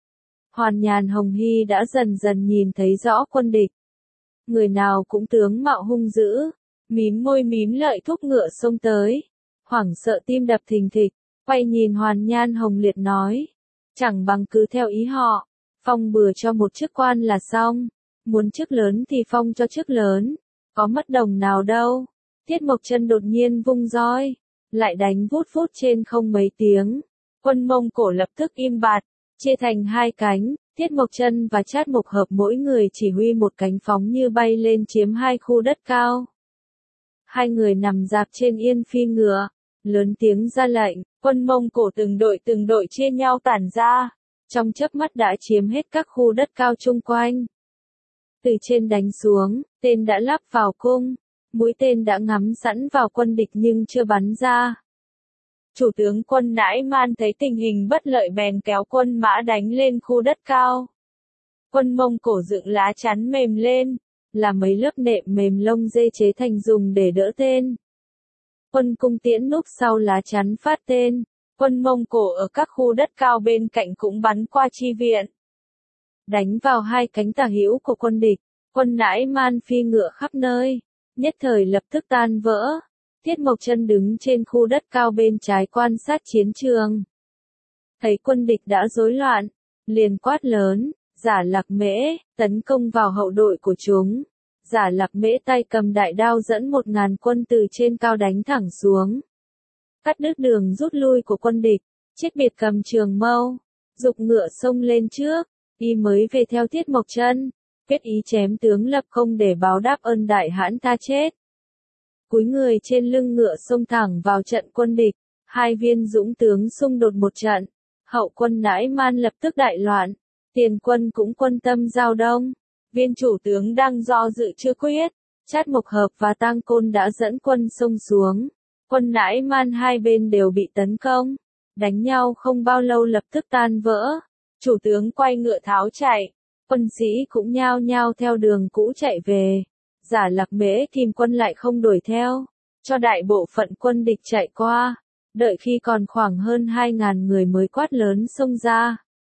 A: Hoàn Nhan Hồng Hy đã dần dần nhìn thấy rõ quân địch. Người nào cũng tướng mạo hung dữ, mím môi mím lợi thúc ngựa xông tới, hoảng sợ tim đập thình thịch, quay nhìn Hoàn Nhan Hồng Liệt nói, chẳng bằng cứ theo ý họ, phong bừa cho một chức quan là xong, muốn chức lớn thì phong cho chức lớn, có mất đồng nào đâu. Tiết Mộc Chân đột nhiên vung roi, lại đánh vút vút trên không mấy tiếng, quân Mông Cổ lập tức im bặt, chia thành hai cánh. Tiết Mộc Chân và Trát Mộc Hợp mỗi người chỉ huy một cánh phóng như bay lên chiếm hai khu đất cao. Hai người nằm dạp trên yên phi ngựa, lớn tiếng ra lệnh, quân Mông Cổ từng đội chia nhau tản ra, trong chớp mắt đã chiếm hết các khu đất cao chung quanh. Từ trên đánh xuống, tên đã lắp vào cung, mũi tên đã ngắm sẵn vào quân địch nhưng chưa bắn ra. Chủ tướng quân Nãi Man thấy tình hình bất lợi bèn kéo quân mã đánh lên khu đất cao. Quân Mông Cổ dựng lá chắn mềm lên, là mấy lớp nệm mềm lông dê chế thành dùng để đỡ tên. Quân cung tiễn núp sau lá chắn phát tên, quân Mông Cổ ở các khu đất cao bên cạnh cũng bắn qua chi viện. Đánh vào hai cánh tả hữu của quân địch, quân Nãi Man phi ngựa khắp nơi, nhất thời lập tức tan vỡ. Tiết Mộc Chân đứng trên khu đất cao bên trái quan sát chiến trường. Thấy quân địch đã rối loạn, liền quát lớn, Giả Lạc Mễ, tấn công vào hậu đội của chúng. Giả Lạc Mễ tay cầm đại đao dẫn 1.000 quân từ trên cao đánh thẳng xuống, cắt đứt đường rút lui của quân địch. Chết Biệt cầm trường mâu, giục ngựa xông lên trước, y mới về theo Tiết Mộc Chân, quyết ý chém tướng lập công để báo đáp ơn đại hãn ta chết. Cúi người trên lưng ngựa xông thẳng vào trận quân địch, hai viên dũng tướng xung đột một trận, hậu quân Nãi Man lập tức đại loạn, tiền quân cũng quân tâm giao đông, viên chủ tướng đang do dự chưa quyết, Trát Mộc Hợp và Tang Côn đã dẫn quân xông xuống, quân Nãi Man hai bên đều bị tấn công, đánh nhau không bao lâu lập tức tan vỡ, chủ tướng quay ngựa tháo chạy, quân sĩ cũng nhao nhao theo đường cũ chạy về. Giả Lạc Mễ kìm quân lại không đuổi theo, cho đại bộ phận quân địch chạy qua, đợi khi còn khoảng hơn 2.000 người mới quát lớn xông ra.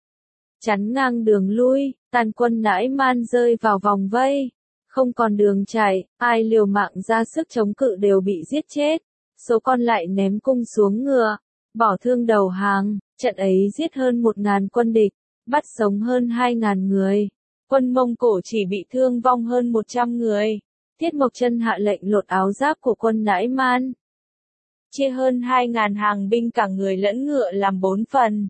A: Chắn ngang đường lui, tàn quân Nãi Man rơi vào vòng vây, không còn đường chạy, ai liều mạng ra sức chống cự đều bị giết chết, số còn lại ném cung xuống ngựa, bỏ thương đầu hàng, trận ấy giết hơn 1.000 quân địch, bắt sống hơn 2.000 người. Quân Mông Cổ chỉ bị thương vong hơn 100 người. Tiết Mộc Chân hạ lệnh lột áo giáp của quân Nãi Man, chia hơn 2.000 hàng binh cả người lẫn ngựa làm 4 phần.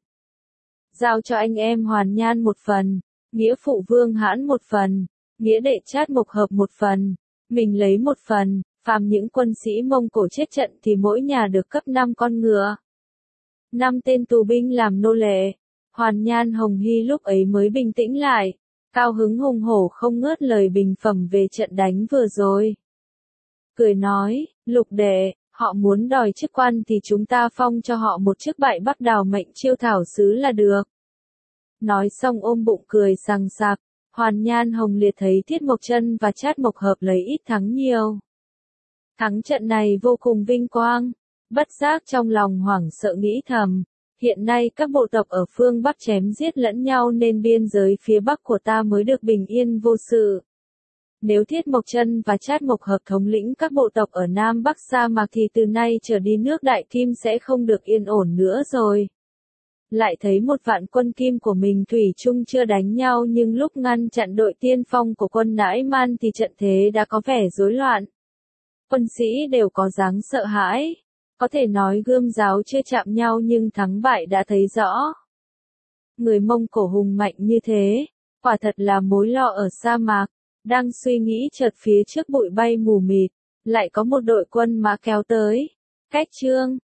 A: Giao cho anh em Hoàn Nhan một phần, nghĩa phụ Vương Hãn một phần, nghĩa đệ Trát Mộc Hợp một phần, mình lấy một phần, phàm những quân sĩ Mông Cổ chết trận thì mỗi nhà được cấp 5 con ngựa. 5 tên tù binh làm nô lệ. Hoàn Nhan Hồng Hy lúc ấy mới bình tĩnh lại, cao hứng hùng hổ không ngớt lời bình phẩm về trận đánh vừa rồi. Cười nói, Lục đệ, họ muốn đòi chức quan thì chúng ta phong cho họ một chức bại Bắc Đào mệnh chiêu thảo sứ là được. Nói xong ôm bụng cười sằng sặc, Hoàn Nhan Hồng Liệt thấy Thiết Mộc Chân và Trát Mộc Hợp lấy ít thắng nhiều. Thắng trận này vô cùng vinh quang, bất giác trong lòng hoảng sợ nghĩ thầm, hiện nay các bộ tộc ở phương Bắc chém giết lẫn nhau nên biên giới phía Bắc của ta mới được bình yên vô sự. Nếu Thiết Mộc Chân và Trát Mộc Hợp thống lĩnh các bộ tộc ở Nam Bắc sa mạc thì từ nay trở đi nước Đại Kim sẽ không được yên ổn nữa rồi. Lại thấy một vạn quân Kim của mình thủy chung chưa đánh nhau nhưng lúc ngăn chặn đội tiên phong của quân Nãi Man thì trận thế đã có vẻ rối loạn. Quân sĩ đều có dáng sợ hãi. Có thể nói gươm giáo chưa chạm nhau nhưng thắng bại đã thấy rõ. Người Mông Cổ hùng mạnh như thế, quả thật là mối lo ở sa mạc. Đang suy nghĩ chợt phía trước bụi bay mù mịt, lại có một đội quân mã kéo tới. Cách chương